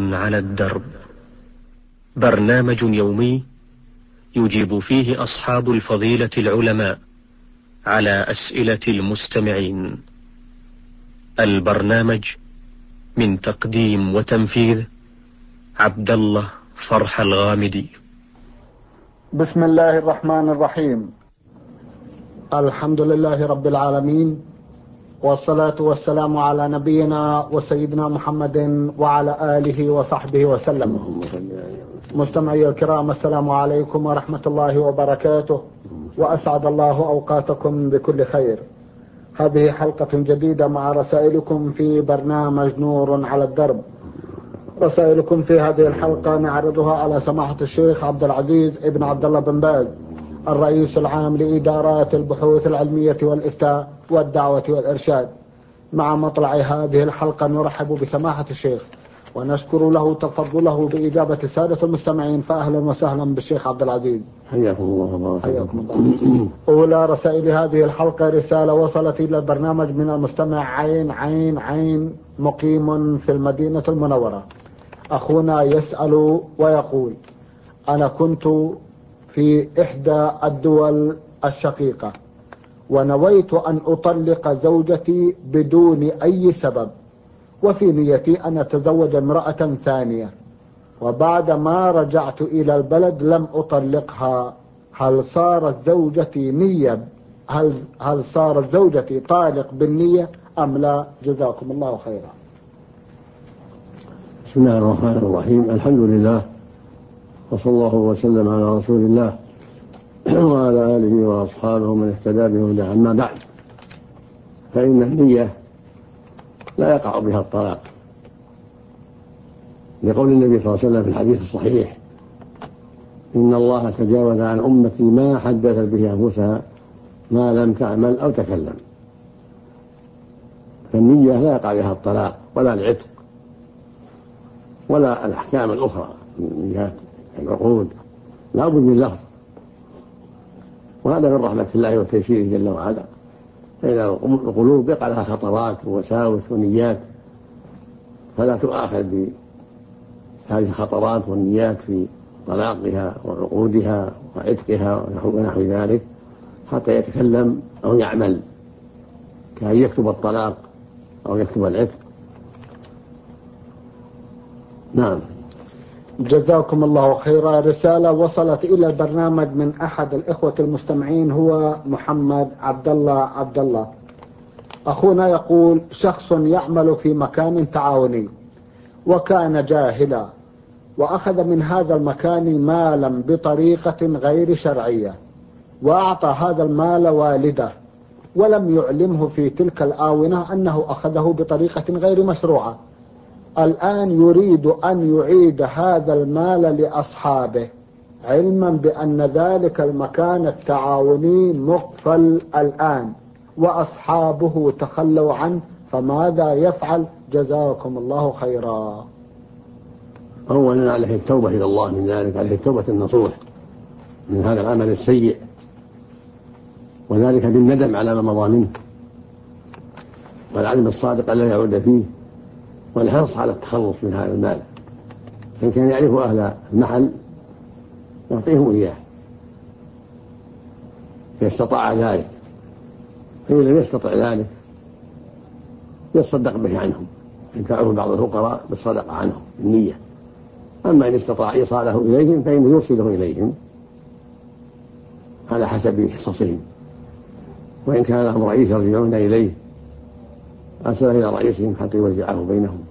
على الدرب، برنامج يومي يجيب فيه أصحاب الفضيلة العلماء على أسئلة المستمعين. البرنامج من تقديم وتنفيذ عبد الله فرح الغامدي. بسم الله الرحمن الرحيم. الحمد لله رب العالمين، والصلاة والسلام على نبينا وسيدنا محمد وعلى آله وصحبه وسلم. مستمعي الكرام، السلام عليكم ورحمة الله وبركاته، وأسعد الله أوقاتكم بكل خير. هذه حلقة جديدة مع رسائلكم في برنامج نور على الدرب. رسائلكم في هذه الحلقة نعرضها على سماحة الشيخ عبد العزيز ابن عبد الله بن باز، الرئيس العام لإدارات البحوث العلمية والإفتاء والدعوة والإرشاد. مع مطلع هذه الحلقة نرحب بسماحة الشيخ ونشكر له تفضله بإجابة السادة المستمعين، فأهلا وسهلا بالشيخ عبد العزيز. حياكم الله. حياكم الله. أولى رسائل هذه الحلقة رسالة وصلت إلى البرنامج من المستمع عين مقيم في المدينة المنورة. أخونا يسأل ويقول: أنا كنت في إحدى الدول الشقيقة ونويت أن أطلق زوجتي بدون أي سبب، وفي نيتي أن أتزوج امرأة ثانية، وبعد ما رجعت إلى البلد لم أطلقها. هل صارت زوجتي طالق بالنية أم لا؟ جزاكم الله خيرا. بسم الله الرحمن الرحيم. الحمد لله، وصلى الله وسلم على رسول الله وعلى آله وأصحابه من اهتدى بهداه. أما بعد، فإن النية لا يقع بها الطلاق، لقول النبي صلى الله عليه وسلم في الحديث الصحيح: إن الله تجاوز عن أمتي ما حدثت به أنفسها ما لم تعمل أو تكلم. فالنية لا يقع بها الطلاق ولا العتق ولا الأحكام الأخرى من جهة العقود، لا بد من لفظ، وهذا من رحمة الله وتيسيره جل وعلا. فإن القلوب يقع لها خطرات ووساوس ونيات، فلا تؤاخذ بهذه الخطرات والنيات في طلاقها وعقودها وعتقها ونحو ذلك حتى يتكلم أو يعمل، كأن يكتب الطلاق أو يكتب العتق. نعم. جزاكم الله خيرا. رسالة وصلت إلى البرنامج من أحد الإخوة المستمعين، هو محمد عبد الله. أخونا يقول: شخص يعمل في مكان تعاوني وكان جاهلا، وأخذ من هذا المكان مالا بطريقة غير شرعية، وأعطى هذا المال والده، ولم يعلمه في تلك الآونة أنه أخذه بطريقة غير مشروعة. الآن يريد أن يعيد هذا المال لأصحابه، علما بأن ذلك المكان التعاوني مقفل الآن وأصحابه تخلوا عنه، فماذا يفعل؟ جزاكم الله خيرا. أولا عليه التوبة إلى الله من ذلك، عليه التوبة النصوح من هذا العمل السيء، وذلك بالندم على ما مضى منه، والعلم الصادق ألا يعود فيه، والحرص على التخلص من هذا المال. إن كان يعرف أهل المحل يعطيهم إياه فاستطاع ذلك، فإن لم يستطع ذلك يتصدق به عنهم، ينفعه بعض الفقراء بالصدقة عنهم النية. أما إن استطاع إيصاله إليهم فإنه يوصله إليهم على حسب حصصهم، وإن كان لهم رئيس يرجعون إليه أرسله إلى رئيسهم حتى يوزعه بينهم.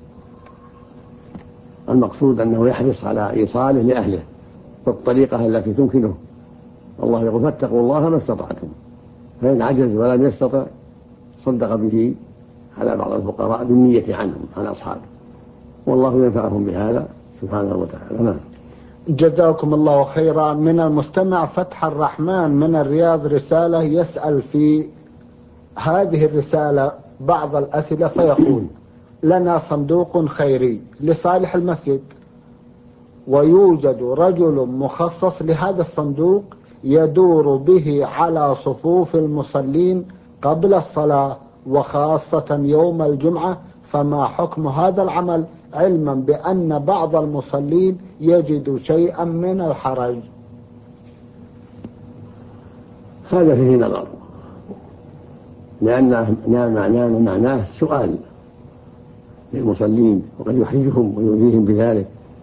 المقصود أنه يحرص على إيصاله لأهله بالطريقة التي تمكنه. الله يقول: فاتقوا الله ما استطعتم، فإن عجز ولم يستطع صدق به على بعض الفقراء بالنية عنهم عن أصحابه، والله ينفعهم بهذا سبحانه وتعالى. نعم. جزاكم الله خيرا. من المستمع فتح الرحمن من الرياض رسالة يسأل في هذه الرسالة بعض الأسئلة، فيقول: لنا صندوق خيري لصالح المسجد، ويوجد رجل مخصص لهذا الصندوق يدور به على صفوف المصلين قبل الصلاة وخاصة يوم الجمعة، فما حكم هذا العمل علما بأن بعض المصلين يجد شيئا من الحرج؟ هذا فيه نظر، لأن معناه سؤال للمصلين وقد يحرجهم ويؤذيهم بذلك،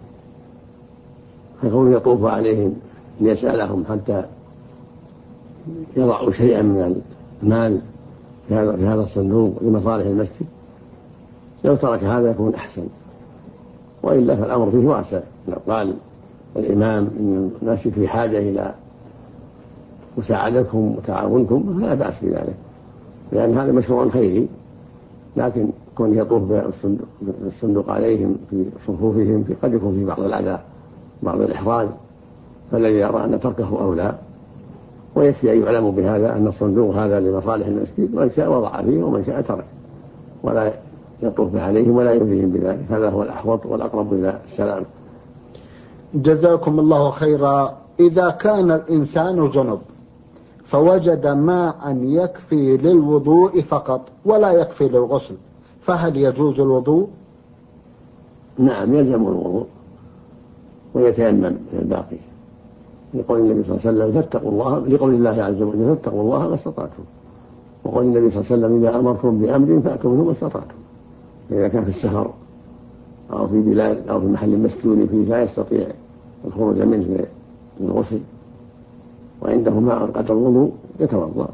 فكونه يطوف عليهم ليسألهم حتى يضعوا شيئا من المال في هذا الصندوق لمصالح المسجد، لو ترك هذا يكون أحسن، وإلا فالأمر فيه واسع. لو قال الإمام إن المسجد في حاجة إلى مساعدتكم وتعاونكم فلا بأس بذلك، لأن هذا مشروع خيري، لكن كون يطوف بالصندوق عليهم في صفوفهم قد يكون في بعض الأذى بعض الإحراج، فالذي يرى أن تركه أولى، ويكفي أن يعلم بهذا أن الصندوق هذا لمصالح المسجد، ومن شاء وضع فيه ومن شاء ترك، ولا يطوف عليهم ولا يؤذيهم بذلك. هذا هو الأحوط والأقرب إلى السلام. جزاكم الله خيرا. إذا كان الإنسان جنب فوجد ماء يكفي للوضوء فقط ولا يكفي للغسل، فهل يجوز الوضوء؟ نعم، يلزم الوضوء ويتيمم الباقي، لقول النبي صلى الله عليه وسلم فاتقوا الله، لقول الله عز وجل فاتقوا الله ما استطعتم، وقول النبي صلى الله عليه وسلم إذا أمرتم بأمر فأتوا منه ما استطعتم. إذا كان في السفر أو في بلاد أو في محل مسكون فيه لا يستطيع الخروج منه للغسل وعنده ماء قدر الوضوء يتوضأ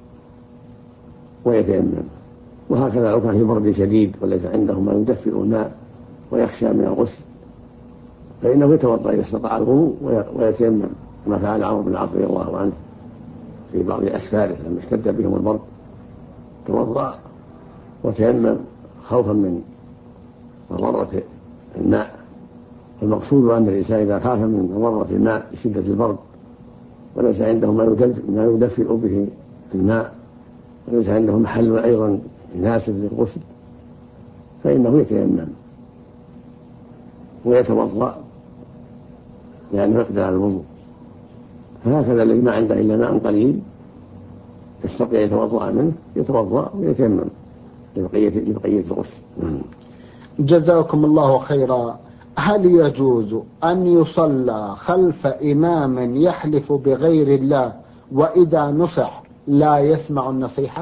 ويتيمم. وهكذا لو كان في برد شديد وليس عنده ما يدفئ الماء ويخشى من الغسل فإنه يتوضأ إذا استطاع الوضوء ويتيمم، كما فعل عمرو بن العاص رضي الله عنه في بعض أسفاره لما اشتد بهم البرد، توضأ وتيمم خوفا من مضرة الماء. المقصود أن الإنسان إذا خاف من مضرة الماء لشدة البرد وليس عنده ما يدفئ به الماء وليس عنده محل أيضا يناسب للغسل فإنه يتيمم ويتوضأ لأنه يقدر على الوضوء. فهكذا الذي ما عنده إلا ماء قليل يستطيع يتوضأ منه يتوضأ ويتيمم لبقية الغسل. جزاكم الله خيرا. هل يجوز أن يصلى خلف إمام يحلف بغير الله وإذا نصح لا يسمع النصيحة؟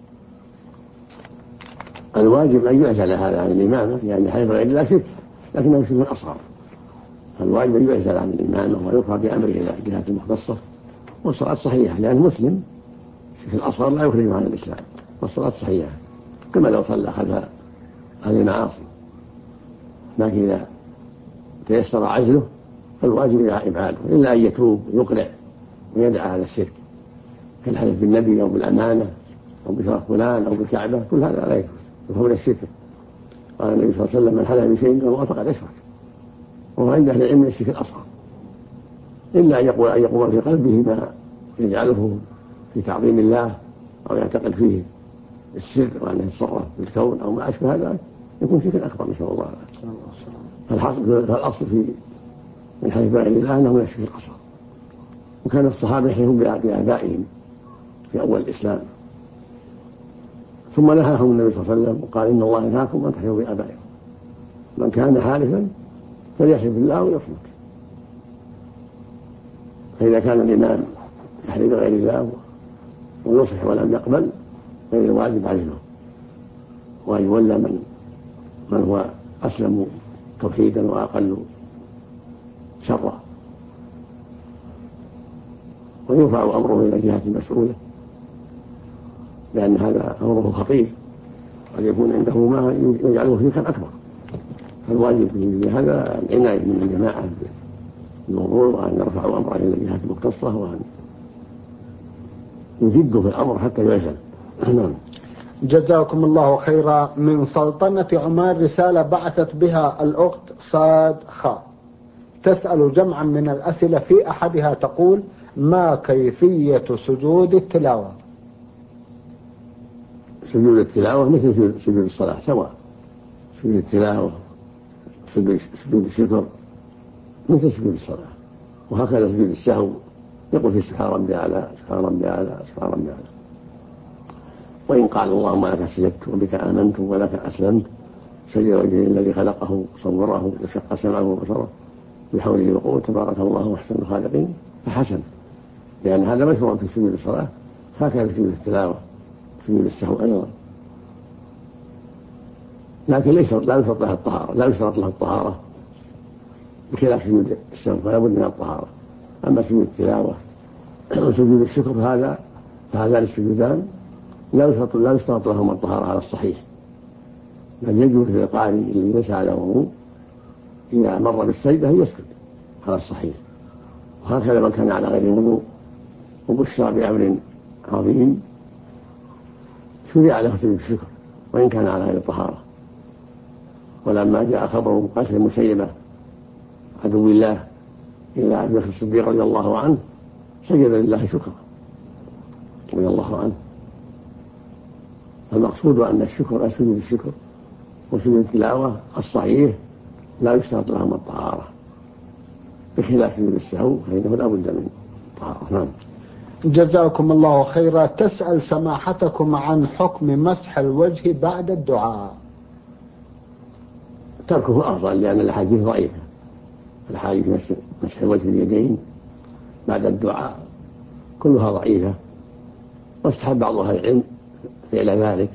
الواجب أن يعزل هذا عن الإمامة، يعني حلف بغير الله شرك لكنه شرك أصغر، فالواجب أن يعزل عن الإمامة ويرفع بأمره إلى الجهات المختصة، والصلاة صحيحة لأن مسلم في الأصغر لا يخرج عن الإسلام، والصلاة صحيحة كما لو صلى خلف أهل المعاصي، لكن إذا تيسر عزله فالواجب إبعاده إلا أن يتوب ويقلع ويدعى على الشرك كالحلف بالنبي أو بالأمانة أو بشرف فلان أو بالكعبة، كل هذا لا يكفر من الشرك. قال النبي صلى الله عليه وسلم من حلف بشيء من الله فقد أشرك، وهو عند أهل العلم الشرك الأصغر، إلا أن يقوم في قلبه ما يجعله في تعظيم الله أو يعتقد فيه السر وأنه يتصرف بالكون أو ما أشبه هذا يكون شرك أكبر نسأل الله العافية. فالأصل في من حلف بغير الله أنه من الشرك الأصغر، وكان الصحابة يحلفون بآبائهم في أول الإسلام ثم نهاهم النبي صلى الله عليه وسلم وقال إن الله ينهاكم أن تحلفوا بآبائكم، من كان حالفا فليحلف بالله ويصمت. فإذا كان الإمام يحلف بغير الله ونصح ولم يقبل فإن الواجب عزله وأن يولى من هو أسلم توحيدا وأقل شرا، ويرفع أمره إلى الجهات المسؤولة لأن هذا أمره خطير قد يكون عنده ما يجعله شركا أكبر. فالواجب في هذا العناية من الجماعة بالموضوع وأن يرفعوا أمره إلى الجهات المختصة وأن يجدوا في الأمر حتى يعزل. جزاكم الله خيرا. من سلطنة عمان رسالة بعثت بها الأخت صاد خاء تسأل جمعا من الأسئلة، في أحدها تقول: ما كيفية سجود التلاوة؟ سجود التلاوة مثل سجود الصلاة سواء، سجود التلاوة سجود الشكر مثل سجود الصلاة، وهكذا سجود السهو يقول في سبحان ربي أعلى سبحان ربي أعلى سبحان ربي أعلى. وإن قال اللهم لك سجدت وبك آمنت ولك أسلمت سجد وجهه الذي خلقه صوره وشق سمعه وبصره بحوله وقوته تبارك الله أحسن الخالقين، فحسن، لأن هذا مشروع في سجود الصلاة، هكذا في سجود التلاوة سجود السهو أيضا. لكن لا يشترط له الطهارة بخلاف سجود السهو، فلا بد من الطهارة. أما سجود التلاوة وسجود الشكر فهذان السجودان لا يشترط لهما الطهارة على الصحيح، بل يجوز للقارئ الذي ليس على وضوء إذا مر بالسجدة يسجد على الصحيح. وهكذا من كان على غير وضوء وبشر بأمر عظيم شرع له سجود الشكر وإن كان على غير طهارة. ولما جاء خبر قتل مسيلمة عدو الله إلى أبي بكر الصديق رضي الله عنه سجد لله شكرا رضي الله عنه. فالمقصود أن الشكر سجود الشكر وسجود التلاوة الصحيح لا يشترط لهم الطهارة بخلاف سجود السهو فإنه لا بد من الطهارة. نعم. جزاكم الله خيرا. تسأل سماحتكم عن حكم مسح الوجه بعد الدعاء. تركه أفضل لأن الأحاديث ضعيفة، الأحاديث مسح الوجه اليدين بعد الدعاء كلها ضعيفة، واستحب بعض أهل العلم فعل ذلك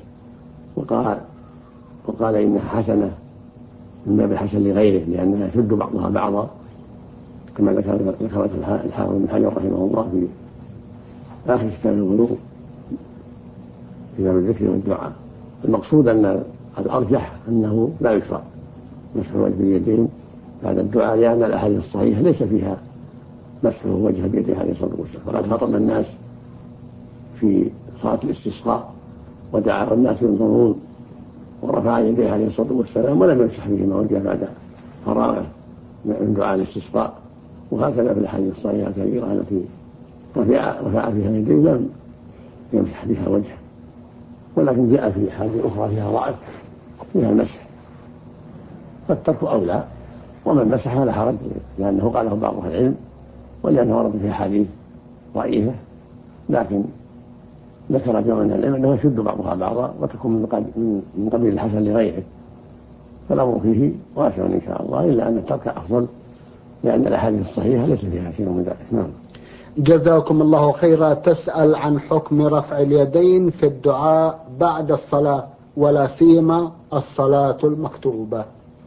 وقال إنها حسنة من باب الحسن لغيره لأنها يشد بعضها بعضا كما ذكرت الحافظ بن حجر رحمه الله في آخر كتاب الوضوء في باب الذكر والدعاء. المقصود أن الأرجح أنه لا يشرع مسح الوجه باليدين بعد الدعاء لأن الأحاديث الصحيحة ليس فيها مسح وجه بيده عليه الصلاة والسلام. فقد خطب الناس في صلاة الاستسقاء ودعا والناس ينظرون ورفع يديه عليه الصلاة والسلام ولم يمسح بهما وجهه بعد فراغه من دعاء الاستسقاء. وهكذا في الأحاديث الصحيحة الكثيرة التي رفع فيها يديه لم يمسح بها وجهه، ولكن جاء في حاجة أخرى فيها ضعف فيها المسح، فالترك أولى. ومن مسح فلا حرج لأنه قاله بعض أهل العلم ولأنه ورد فيها حديث ضعيفة، لكن ذكر جمع من العلم أنه يشد بعضها بعضا وتكون من قبيل الحسن لغيره، فالأمر فيه واسع إن شاء الله، إلا أن الترك أفضل لأن الأحاديث الصحيحة ليس فيها شيء من ذلك. نعم. جزاكم الله خيرا. تسأل عن حكم رفع اليدين في الدعاء بعد الصلاة ولا سيما الصلاة المكتوبة.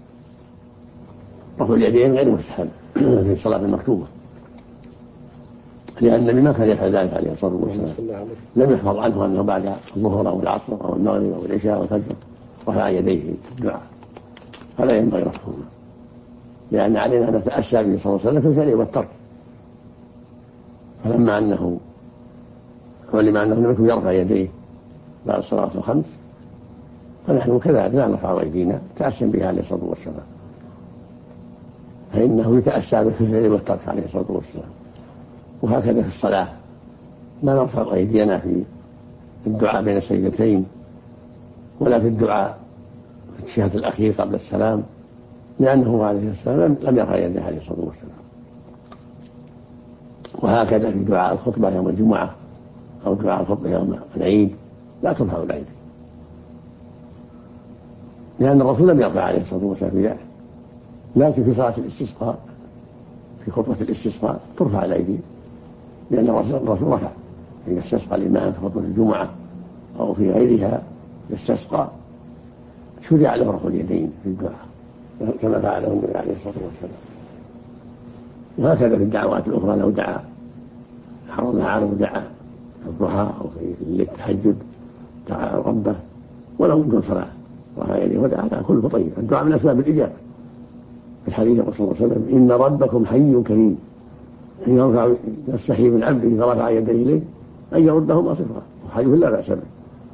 رفع اليدين غير مستحب في الصلاة المكتوبة لأن النبي ما كان يفعل ذلك عليه الصلاة والسلام. لم يحفظ عنه أنه بعد الظهر أو العصر أو المغرب أو العشاء والفجر رفع يديه في الدعاء، فلا ينبغي رفعهما لأن علينا أن نتأسى به صلى الله عليه وسلم في الفعل والترك. فلما أنه علم أنه لم يكن يرفع يديه بعد الصلاة الخمس فنحن كذلك لا نرفع أيدينا تأسيا به عليه الصلاة والسلام، فإنه يتأسى به في الفعل والترك عليه الصلاة والسلام. وهكذا في الصلاة لا نرفع أيدينا في الدعاء بين السجدتين ولا في الدعاء في التشهد الأخير قبل السلام لأنه عليه السلام لم يرفع يديه عليه الصلاة والسلام. وهكذا في دعاء الخطبة يوم الجمعة أو دعاء الخطبة يوم العيد لا ترفع الأيدي لأن الرسول لم يرفع عليه الصلاة والسلام في ذلك. لكن في صلاة الاستسقاء في خطبة الاستسقاء ترفع الأيدي لأن الرسول رفع إذا استسقى الإمام في خطبة الجمعة أو في غيرها يستسقى شرع له رفع اليدين في الدعاء كما فعله النبي عليه الصلاة والسلام. وهكذا في الدعوات الأخرى لو دعا حرم عارض دعا في الضحى أو في التهجد دعا ربه ولو من دون صلاة رفع يديه ودعا كله طيب. الدعاء من أسباب الإجابة. في الحديث صلى الله عليه وسلم إن ربكم حي كريم يستحيي من عبده إذا رفع يديه إليه أن يردهما صفرا وحديث لا بأس به.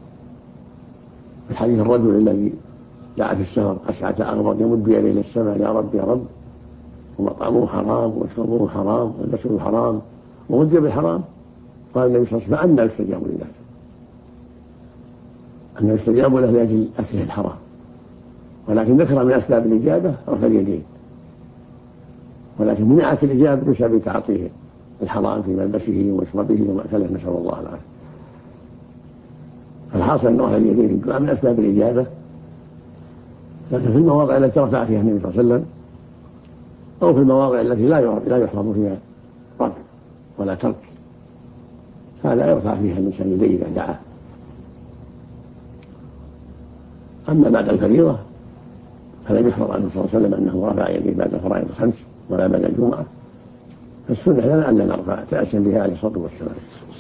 في الحديث الرجل الذي دعا في السفر أشعث أغبر يمد يديه إلى السماء يا رب يا رب ومطعمه حرام ومشربه حرام ولبسه حرام وغذي بالحرام قال النبي صلى الله عليه وسلم فأنى يستجاب لله أن يستجاب له لأجل أكله الحرام. ولكن ذكر من أسباب الإجابة رفع اليدين، ولكن منعت الإجابة بسبب تعاطيه الحرام في ملبسه ومشربه ومأكله نسأل الله العافية. فالحاصل أن رفع اليدين في الدعاء من أسباب الإجابة لكن في المواضع التي رفع فيها النبي صلى الله عليه وسلم أو في المواضع التي لا يحفظ فيها رد ولا ترك هذا يرفع فيها الإنسان يديه إذا دعا. أما بعد الفريضة فلم يحفظ عنه صلى الله عليه وسلم أنه رفع يديه بعد الفرائض الخمس ولا بعد الجمعة، فالسنة لنا أن لا نرفع تأسيا بها عليه الصلاة والسلام.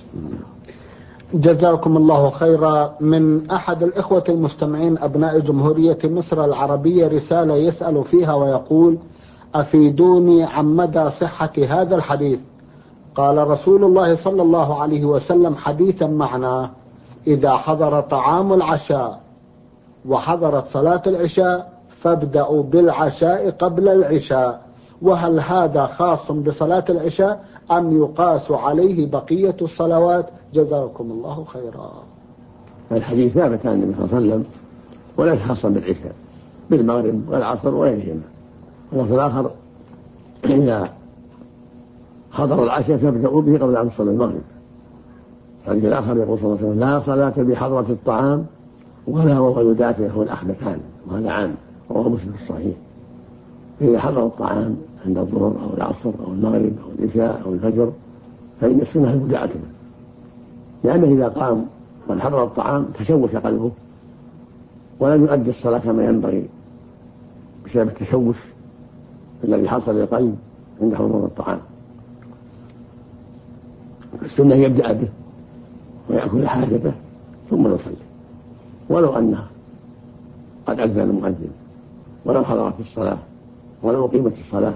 جزاكم الله خيرا. من أحد الإخوة المستمعين أبناء جمهورية مصر العربية رسالة يسأل فيها ويقول: أفيدوني عن مدى صحة هذا الحديث. قال رسول الله صلى الله عليه وسلم حديثا معناه: إذا حضر طعام العشاء وحضرت صلاة العشاء فابدأوا بالعشاء قبل العشاء. وهل هذا خاص بصلاة العشاء أم يقاس عليه بقية الصلوات؟ جزاكم الله خيرا. الحديث ثابت عن النبي صلى الله عليه وسلم وليس خاصا بالعشاء، بالمغرب والعصر وغيرهما. واللفظ الآخر: إذا حضر العشاء فابدأوا به قبل أن تصلوا المغرب. الحديث الآخر يقول صلى الله عليه وسلم: لا صلاة بحضرة الطعام ولا وهو يدافعه الأخبثان. وهذا عام، وهو مسلم في الصحيح. إذا حضر الطعام عند الظهر أو العصر أو المغرب أو العشاء أو الفجر فإن السنة المدعته، لأنه إذا قام وحضر الطعام تشوش قلبه ولم يؤدي الصلاة كما ينبغي بسبب التشوش الذي حصل للقلب عند حضور الطعام. السنة يبدأ به ويأكل حاجته ثم يصلي، ولو أنه قد أذن المؤذن، ولو حضرت الصلاة، ولو قيمت الصلاة.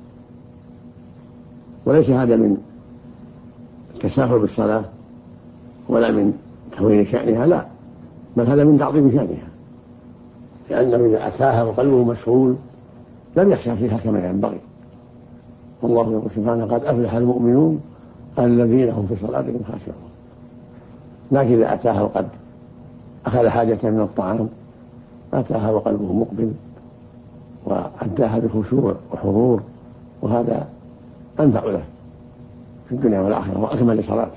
وليس هذا من التساهل بالصلاة ولا من تهوين شأنها، لا، بل هذا من تعظيم شأنها، لأنه إذا أتاها وقلبه مشغول لم يخشى فيها كما ينبغي. والله يقول سبحانه: قد أفلح المؤمنون الذين هم في صلاتهم خاشعون. لكن إذا أتاها وقد أخذ حاجة من الطعام أتاها وقلبه مقبل وأداها بخشوع وحضور، وهذا أنفع له في الدنيا والآخرة وأكمل لصلاته.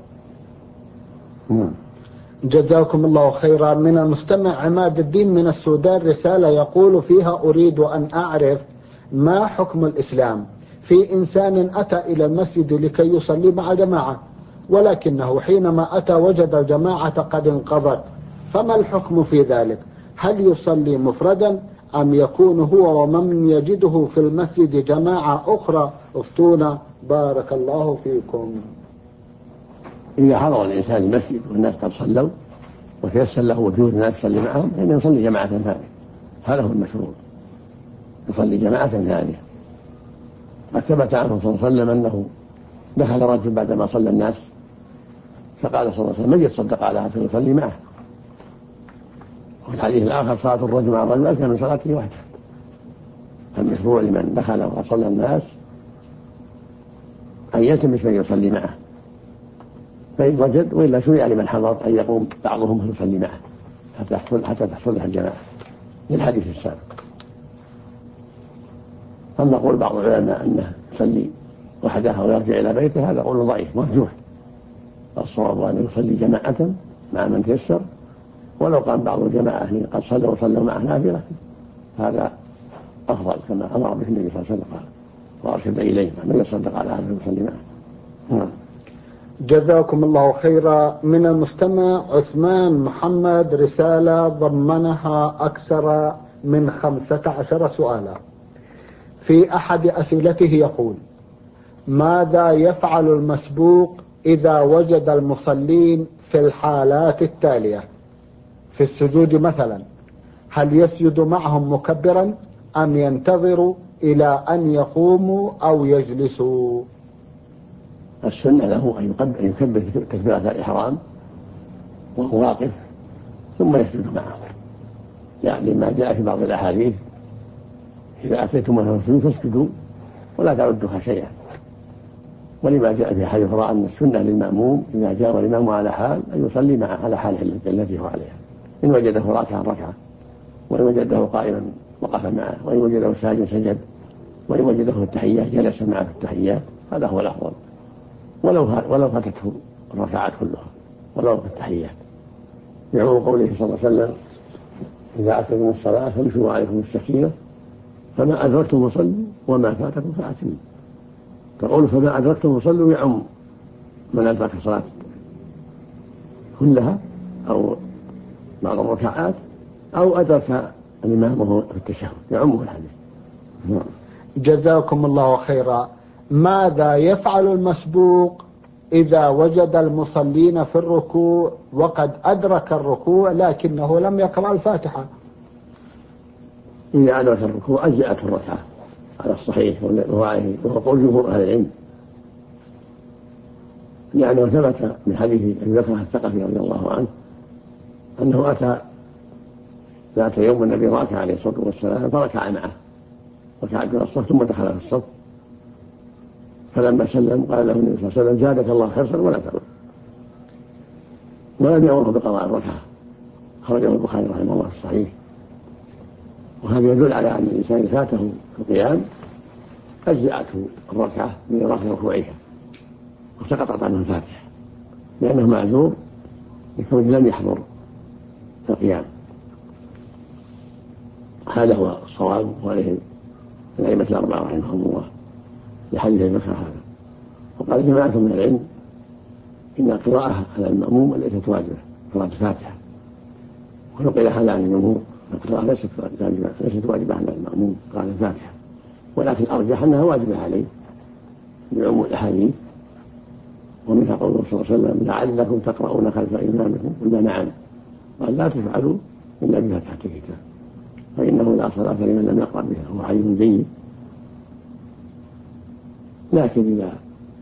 جزاكم الله خيرا. من المستمع عماد الدين من السودان رسالة يقول فيها: أريد أن أعرف ما حكم الإسلام في إنسان أتى إلى المسجد لكي يصلي مع جماعة، ولكنه حينما أتى وجد الجماعة قد انقضت، فما الحكم في ذلك؟ هل يصلي مفردا أم يكون هو ومن يجده في المسجد جماعة أخرى؟ افتونا بارك الله فيكم. إذا حضر الإنسان المسجد والناس قد صلوا وتيسر له وجود الناس يصلي معهم فإنه يصلي جماعة ثانية، هذا هو المشروع، يصلي جماعة ثانية. قد ثبت عنه صلى الله عليه وسلم أنه دخل رجل بعدما صلى الناس فقال صلى الله عليه وسلم: من يتصدق على هذا يصلي معه. وفي الحديث الآخر: صلاة الرجل مع الرجل أزكى من صلاته وحده. المشروع لمن دخل وصلى الناس أن يلتمس من يصلي معه، فإن وجد، وإلا شرع لمن حضر أن يقوم بعضهم فيصلي معه حتى تحصل له الجماعة للحديث السابق. أما قول بعض العلماء أنه يصلي وحده ويرجع إلى بيته هذا قول ضعيف مرجوح. الصواب أن يصلي جماعة مع من تيسر، ولو قام بعض الجماعة قد صلوا وصلوا معه نافلة هذا أفضل، كما أمر به النبي صلى الله عليه وسلم وأرشد إليه من يصدق على هذا يصلي معه. جزاكم الله خيرا. من المستمع عثمان محمد رسالة ضمنها أكثر من 15 سؤالا. في أحد أسئلته يقول: ماذا يفعل المسبوق إذا وجد المصلين في الحالات التالية؟ في السجود مثلا، هل يسجد معهم مكبرا أم ينتظر إلى أن يقوموا أو يجلسوا؟ السنة له أن يكبر تكبيرة الإحرام وهو واقف ثم يسجد معه، يعني ما جاء في بعض الأحاديث: إذا أتيتم من السجود فاسجدوا ولا تعدوها شيئا. ولما جاء في حديث رأى أن السنة للمأموم إذا جاء الإمام على حال أن يصلي معه على حاله التي هو عليها، إن وجده راكعا ركعة، وإن وجده قائما وقف معه، وإن وجده ساجدا سجد، وإن وجده في التحيات جلس معه في التحيات. هذا هو الأفضل، ولو فاتته الركعات كلها ولو في التحيات، بعموم قوله صلى الله عليه وسلم: إذا أتيتم الصلاة فامشوا عليكم السكينة فما أدركتم فصلوا وما فاتكم فأتموا. فقول فما أدركتم فصلوا يعم من أدرك صلاة كلها أو بعض الركعات أو أدرك الإمام وهو في التشهد، يعمه الحديث. جزاكم الله خيرا. ماذا يفعل المسبوق إذا وجد المصلين في الركوع وقد أدرك الركوع لكنه لم يقرأ الفاتحة؟ إذا أدرك الركوع أجزأته الركعة على الصحيح وهو قول جمهور أهل العلم، لأنه ثبت من حديث أبي بكر الثقفي رضي الله عنه أنه أتى ذات يوم النبي راكع عليه الصلاة والسلام فركع معه، ركع من الصف ثم دخل في الصف، فلما سلم قال له النبي صلى الله عليه وسلم زادك الله حرصا ولا تعود، ولم يأمره بقضاء الركعة. خرجه البخاري رحمه الله في الصحيح. وهذا يدل على أن الإنسان فاته في القيام أجزأته الركعة من رفع ركوعها وسقطت عنه الفاتحة لأنه معذور لكونه لم يحضر في القيام. هذا هو الصواب وعليه الأئمة الأربعة رحمهم الله لحديث أبي بكر هذا. وقال جماعة من العلم إن القراءة على المأموم ليست واجبة، قراءة الفاتحة، ونقل هذا عن الجمهور القراءة ليست واجبة على المأموم قراءة الفاتحة، ولكن أرجح أنها واجبة عليه بعموم الأحاديث، ومنها قوله صلى الله عليه وسلم لعلكم تقرؤون خلف إمامكم. قلنا نعم، قال لا تفعلوا إلا بفاتحة الكتاب فإنه لا صلاة لمن لم يقرأ بها، هو حديث جيد. لكن إذا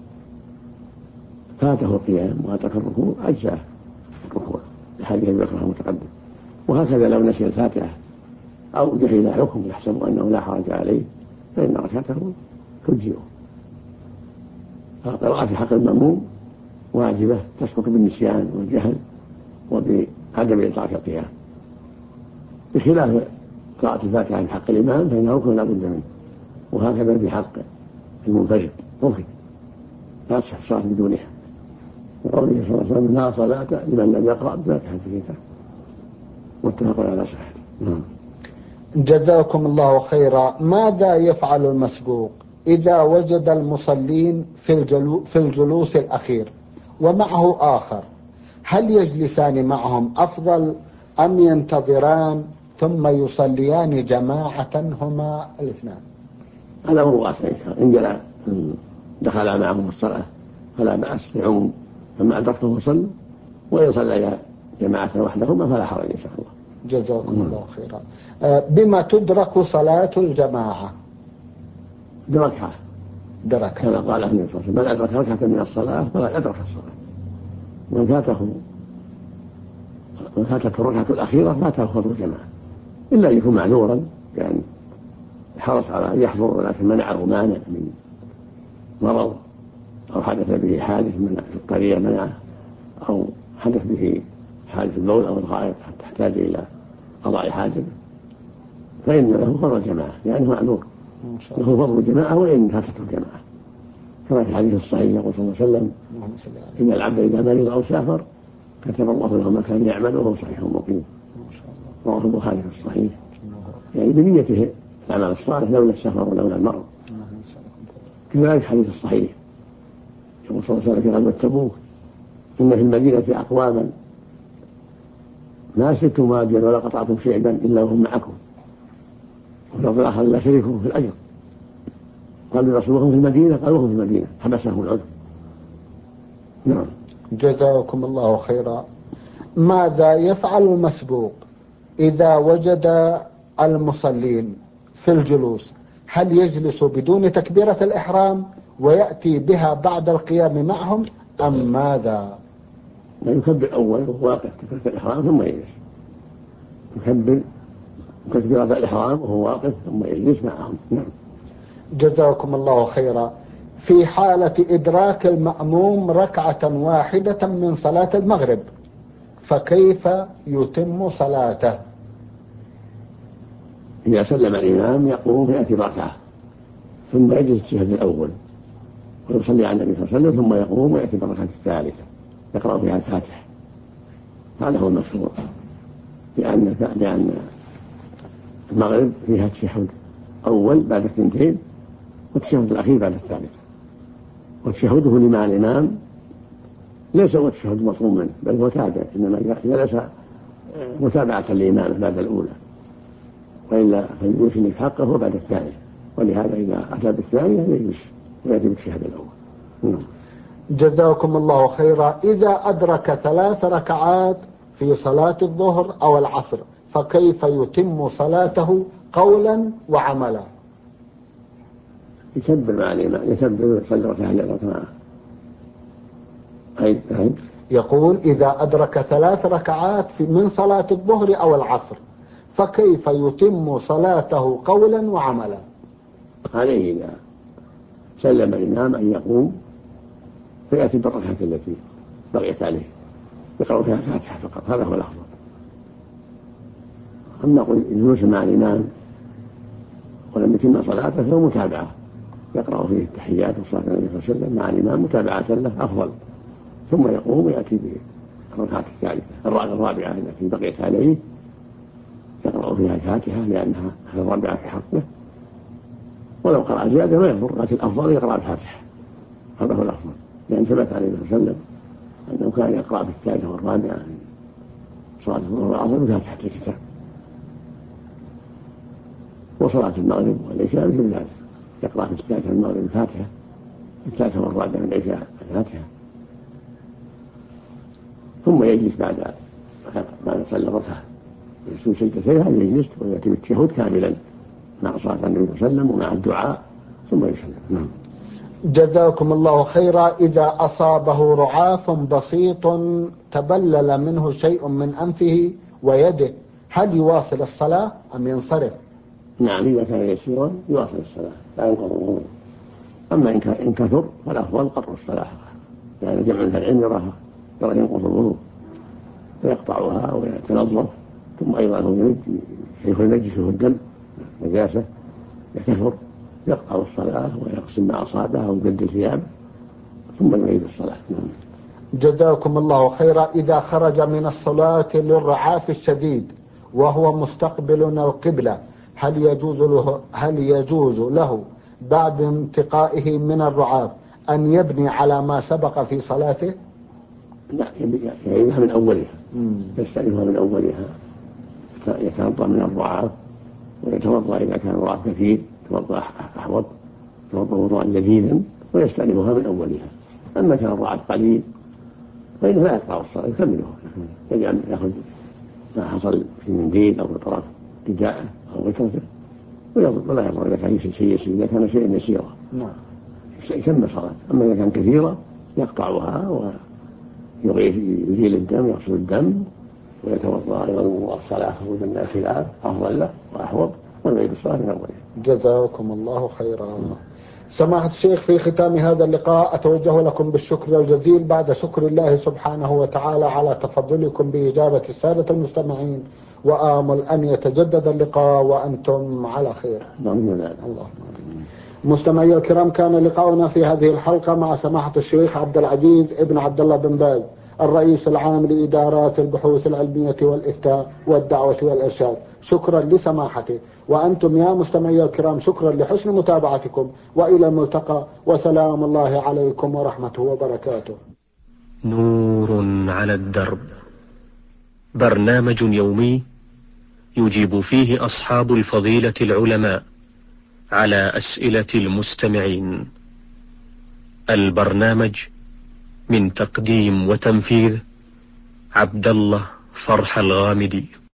فاته القيام وأدرك الركوع أجزاه الركوع لحديث أبي بكر المتقدم. وهكذا لو نسي الفاتحة أو جهل حكم يحسب أنه لا حرج عليه فإن ركعته تجزئه. فقراءة في حق المأموم واجبة تسقط بالنسيان والجهل وبعدم إدراك القيام، بخلاف قراءة الفاتحة في حق الإمام فإنه ركن لا بد منه. وهكذا في حق المنفرد ركن لا تصح الصلاة بدونها، وقوله صلى الله عليه وسلم لا صلاة لمن لم يقرأ بفاتحة الكتاب، متفق على صحته. جزاكم الله خيرا. ماذا يفعل المسبوق إذا وجد المصلين في الجلوس الأخير ومعه آخر؟ هل يجلسان معهم أفضل أم ينتظران ثم يصليان جماعة هما الاثنان؟ هذا هو واسع إن دخل معهم الصلاة فلا بأس لعموم، فما أدركته فصلوا، وإن صلى جماعة وحدهما فلا حرج إن شاء الله. جزاكم الله خيرا. بما تدرك صلاة الجماعة؟ بركعة كما قال النبي صلى الله عليه وسلم من أدرك ركعة من الصلاة فلا أدرك الصلاة. من فاتته الركعة الأخيرة فاته فضل الجماعة، إلا أن يكون معذورا يعني حرص على أن يحضر ولكن منعه مانع من مرض أو حدث به حادث من القرية منعه، أو حدث به حادث البول أو الغائط حتى تحتاج إلى قضاء حاجة، فإن له فضل الجماعة لأنه معذور، له فضل الجماعة وإن فاتته الجماعة، كما في الحديث الصحيح يقول صلى الله عليه وسلم إن العبد إذا مرض أو سافر كتب الله له ما كان يعمل وهو صحيح مقيم. رواه البخاري في الصحيح، يعني بنيته الأعمال الصالح لولا السفر ولولا المرض. كذلك الحديث الصحيح يقول صلى الله عليه وسلم في غزوة تبوك إن في المدينة أقواما ما سلتم واديا ولا قطعتم شعبا إلا وهم معكم، وفي الآخر لا شريكهم في الأجر. قال رسولهم في المدينة، قالوا هم في المدينة، حبسهم العذر. نعم. جزاكم الله خيرا. ماذا يفعل المسبوق إذا وجد المصلين في الجلوس؟ هل يجلس بدون تكبيرة الإحرام ويأتي بها بعد القيام معهم أم ماذا؟ يكبر أول وهو واقف تكبيرة الإحرام ثم يجلس، يكبر تكبيرة الإحرام وهو واقف ثم يجلس معهم. نعم. جزاكم الله خيرا. في حالة إدراك المأموم ركعة واحدة من صلاة المغرب فكيف يتم صلاته؟ إذا سلم الإمام يقوم فيأتي بركعة ثم يجلس التشهد الأول ويصلي على النبي صلى الله عليه وسلم ثم يقوم ويأتي بالركعة الثالثة يقرأ فيها الفاتحة. هذا هو المشروع، لأن المغرب فيها تشهد أول بعد الثنتين، والتشهد الأخير بعد الثالثة، وتشهده مع الإمام ليس هو التشهد مطلوب منه بل هو تابع، إنما إذا جلس متابعة للإمام بعد الأولى، وإلا فيجلس حقه بعد الثانية، ولهذا إذا أتى بالثانية يجلس ويأتي بالتشهد الأول. جزاكم الله خيرا. إذا أدرك 3 ركعات في صلاة الظهر أو العصر فكيف يتم صلاته قولا وعملا؟ يكبر مع الإمام، يكبر ويصلي ركعتين معه. يقول إذا أدرك 3 ركعات من صلاة الظهر أو العصر فكيف يتم صلاته قولا وعملا؟ عليه إذا سلم الإمام أن يقوم فيأتي بالركعة التي بقيت عليه يقرأ فيها الفاتحة فقط، هذا هو الأفضل. أما الجلوس مع الإمام ولم يتم صلاته فهو متابعة، يقرأ فيه التحيات والصلاة على النبي صلى الله عليه وسلم مع الإمام متابعة له أفضل، ثم يقوم ويأتي بالركعة الثالثة الرابعة التي بقيت عليه يقرأ فيها الفاتحة لأنها الرابعة في حقه، ولو قرأ زيادة ما يضر، لكن الأفضل يقرأ الفاتحة، هذا هو الأفضل، لأن ثبت عليه صلى الله عليه وسلم أنه كان يقرأ في الثالثة والرابعة من صلاة الظهر والعصر بفاتحة الكتاب، وصلاة المغرب والعشاء مثل ذلك، يقرأ في الثالثة المغرب الفاتحة، في الثالثة والرابعة من العشاء الفاتحة، ثم يجلس بعد ما صلى الركعة يسوي سجدتيها يجلس ويأتي بالتشهد كاملا مع صلاة النبي صلى الله عليه وسلم ومع الدعاء ثم يسلم. جزاكم الله خيرا. إذا أصابه رعاف بسيط تبلل منه شيء من أنفه ويده هل يواصل الصلاة أم ينصرف؟ نعم، إذا كان يسيرا يواصل الصلاة لا ينقض الوضوء، أما إن كثر فالأفضل قطع الصلاة، يعني جمع من العلم يراه ينقض الوضوء فيقطعها ويتنظف، ثم أيضا هو ينجسه الدم نجاسة يكثر يقطع الصلاة ويغسل ما أصابه ويبدل ثيابه ثم يعيد الصلاة. جزاكم الله خيرا. إذا خرج من الصلاة للرعاف الشديد وهو مستقبل القبلة هل يجوز له بعد انتقائه من الرعاف أن يبني على ما سبق في صلاته؟ لا، يعيدها من أولها، يستأنفها من أولها، يتوضأ من الرعاف ويتوضأ إذا كان الرعاف كثير يتوضأ أحوط، يتوضأ وضوءا جديدا ويستأنفها من أولها. أما كان الرعاف قليل فإنه لا يقطع الصلاة يكملها، يأخذ ما حصل في منديل أو بطرف رداءه أو غترته ولا يضر إذا كان شيء يسير، إذا كان شيء يسيرا يكمل صلاة. أما إذا كان كثيرة يقطعها ويزيل الدم يغسل الدم ويتوضأ أيضا الصلاة ومن الخلاف أفضل له وأحوط ويعيد الصلاة من أولها. جزاكم الله خيرا. سماحة الشيخ، في ختام هذا اللقاء أتوجه لكم بالشكر الجزيل بعد شكر الله سبحانه وتعالى على تفضلكم بإجابة السادة المستمعين، وآمل أن يتجدد اللقاء وأنتم على خير. اللهم مستمعي الكرام، كان لقاؤنا في هذه الحلقة مع سماحة الشيخ عبد العزيز ابن عبد الله بن باز الرئيس العام لإدارات البحوث العلمية والإفتاء والدعوة والإرشاد. شكرا لسماحته، وأنتم يا مستمعي الكرام شكرا لحسن متابعتكم، وإلى الملتقى، وسلام الله عليكم ورحمته وبركاته. نور على الدرب، برنامج يومي يجيب فيه أصحاب الفضيلة العلماء على أسئلة المستمعين. البرنامج من تقديم وتنفيذ عبد الله فرح الغامدي.